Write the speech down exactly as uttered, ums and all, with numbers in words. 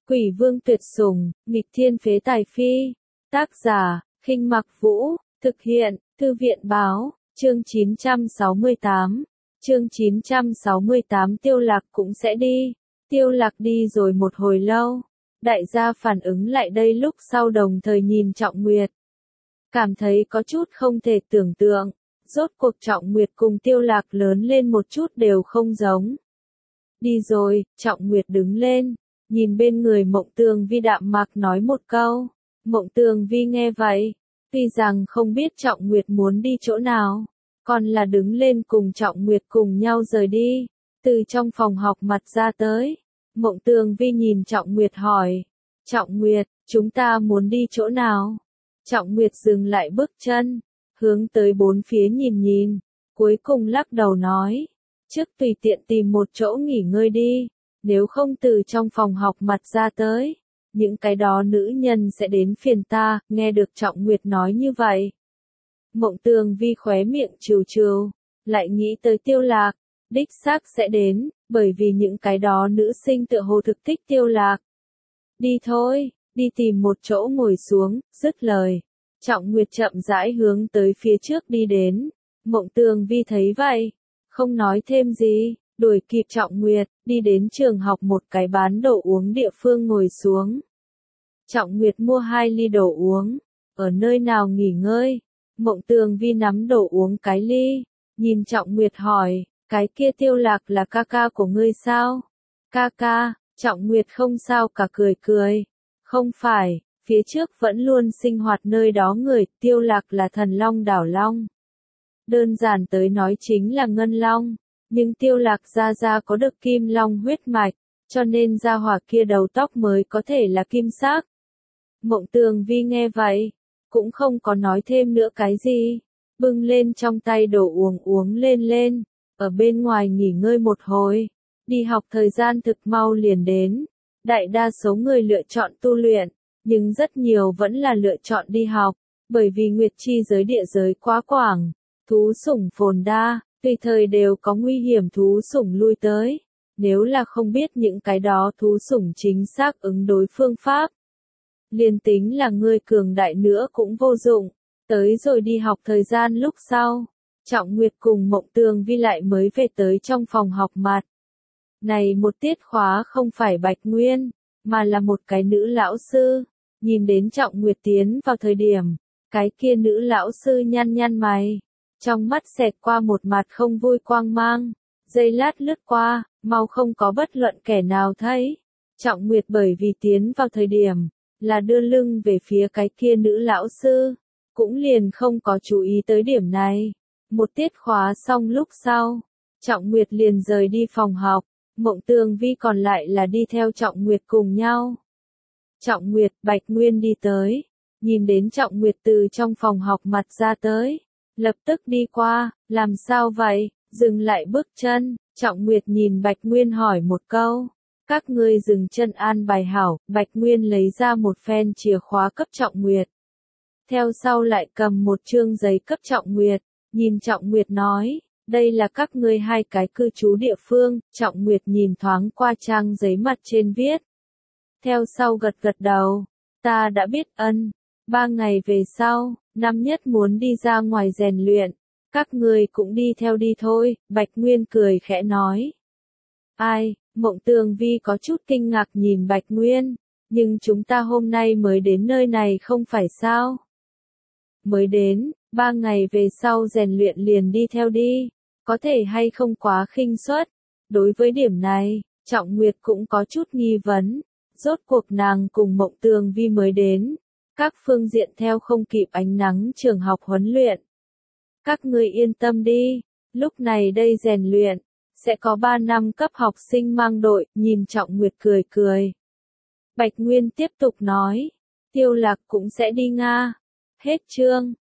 Quỷ vương tuyệt sủng, nghịch thiên phế tài phi. Tác giả, Khinh Mặc Vũ, thực hiện, Thư viện báo, chương chín trăm sáu mươi tám. Chương chín trăm sáu mươi tám Tiêu Lạc cũng sẽ đi. Tiêu Lạc đi rồi một hồi lâu. Đại gia phản ứng lại đây lúc sau đồng thời nhìn Trọng Nguyệt. Cảm thấy có chút không thể tưởng tượng. Rốt cuộc Trọng Nguyệt cùng Tiêu Lạc lớn lên một chút đều không giống. Đi rồi, Trọng Nguyệt đứng lên. Nhìn bên người Mộng Tường Vi đạm mạc nói một câu. Mộng Tường Vi nghe vậy. Tuy rằng không biết Trọng Nguyệt muốn đi chỗ nào. Còn là đứng lên cùng Trọng Nguyệt cùng nhau rời đi. Từ trong phòng học mặt ra tới. Mộng Tường Vi nhìn Trọng Nguyệt hỏi. Trọng Nguyệt, chúng ta muốn đi chỗ nào? Trọng Nguyệt dừng lại bước chân. Hướng tới bốn phía nhìn nhìn. Cuối cùng lắc đầu nói. Trước tùy tiện tìm một chỗ nghỉ ngơi đi. Nếu không từ trong phòng học mặt ra tới. Những cái đó nữ nhân sẽ đến phiền ta. Nghe được Trọng Nguyệt nói như vậy. Mộng Tường Vi khóe miệng trừ trừ. Lại nghĩ tới Tiêu Lạc. Đích xác sẽ đến. Bởi vì những cái đó nữ sinh tựa hồ thực thích Tiêu Lạc. Đi thôi, đi tìm một chỗ ngồi xuống, dứt lời. Trọng Nguyệt chậm rãi hướng tới phía trước đi đến. Mộng Tường Vi thấy vậy. Không nói thêm gì, đuổi kịp Trọng Nguyệt, đi đến trường học một cái bán đồ uống địa phương ngồi xuống. Trọng Nguyệt mua hai ly đồ uống. Ở nơi nào nghỉ ngơi? Mộng Tường Vi nắm đồ uống cái ly. Nhìn Trọng Nguyệt hỏi, cái kia Tiêu Lạc là ca ca của ngươi sao? Ca ca, Trọng Nguyệt không sao cả cười cười. Không phải, phía trước vẫn luôn sinh hoạt nơi đó người, Tiêu Lạc là thần long đảo long. Đơn giản tới nói chính là ngân long. Nhưng Tiêu Lạc gia gia có được kim long huyết mạch, cho nên gia hỏa kia đầu tóc mới có thể là kim sắc. Mộng Tường Vi nghe vậy, cũng không có nói thêm nữa cái gì. Bưng lên trong tay đồ uống uống lên lên. Ở bên ngoài nghỉ ngơi một hồi. Đi học thời gian thực mau liền đến. Đại đa số người lựa chọn tu luyện. Nhưng rất nhiều vẫn là lựa chọn đi học. Bởi vì Nguyệt Chi giới địa giới quá quảng. Thú sủng phồn đa. Tùy thời đều có nguy hiểm thú sủng lui tới. Nếu là không biết những cái đó thú sủng chính xác ứng đối phương pháp. Liên tính là người cường đại nữa cũng vô dụng. Tới rồi đi học thời gian lúc sau. Trọng Nguyệt cùng Mộng Tường Vi lại mới về tới trong phòng học mặt. Này một tiết khóa không phải Bạch Nguyên, mà là một cái nữ lão sư. Nhìn đến Trọng Nguyệt tiến vào thời điểm, cái kia nữ lão sư nhăn nhăn mày. Trong mắt xẹt qua một mặt không vui quang mang. Giây lát lướt qua, mau không có bất luận kẻ nào thấy. Trọng Nguyệt bởi vì tiến vào thời điểm, là đưa lưng về phía cái kia nữ lão sư. Cũng liền không có chú ý tới điểm này. Một tiết khóa xong lúc sau, Trọng Nguyệt liền rời đi phòng học, Mộng Tường Vi còn lại là đi theo Trọng Nguyệt cùng nhau. Trọng Nguyệt, Bạch Nguyên đi tới, nhìn đến Trọng Nguyệt từ trong phòng học mặt ra tới, lập tức đi qua, làm sao vậy, dừng lại bước chân, Trọng Nguyệt nhìn Bạch Nguyên hỏi một câu, các ngươi dừng chân an bài hảo, Bạch Nguyên lấy ra một phen chìa khóa cấp Trọng Nguyệt. Theo sau lại cầm một chương giấy cấp Trọng Nguyệt. Nhìn Trọng Nguyệt nói, đây là các ngươi hai cái cư trú địa phương, Trọng Nguyệt nhìn thoáng qua trang giấy mặt trên viết. Theo sau gật gật đầu, ta đã biết ân, ba ngày về sau, năm nhất muốn đi ra ngoài rèn luyện, các ngươi cũng đi theo đi thôi, Bạch Nguyên cười khẽ nói. Ai, Mộng Tường Vi có chút kinh ngạc nhìn Bạch Nguyên, nhưng chúng ta hôm nay mới đến nơi này không phải sao? Mới đến. Ba ngày về sau rèn luyện liền đi theo đi, có thể hay không quá khinh suất. Đối với điểm này, Trọng Nguyệt cũng có chút nghi vấn, rốt cuộc nàng cùng Mộng Tường Vi mới đến, các phương diện theo không kịp ánh nắng trường học huấn luyện. Các ngươi yên tâm đi, lúc này đây rèn luyện, sẽ có ba năm cấp học sinh mang đội, nhìn Trọng Nguyệt cười cười. Bạch Nguyên tiếp tục nói, Tiêu Lạc cũng sẽ đi Nga. Hết chương.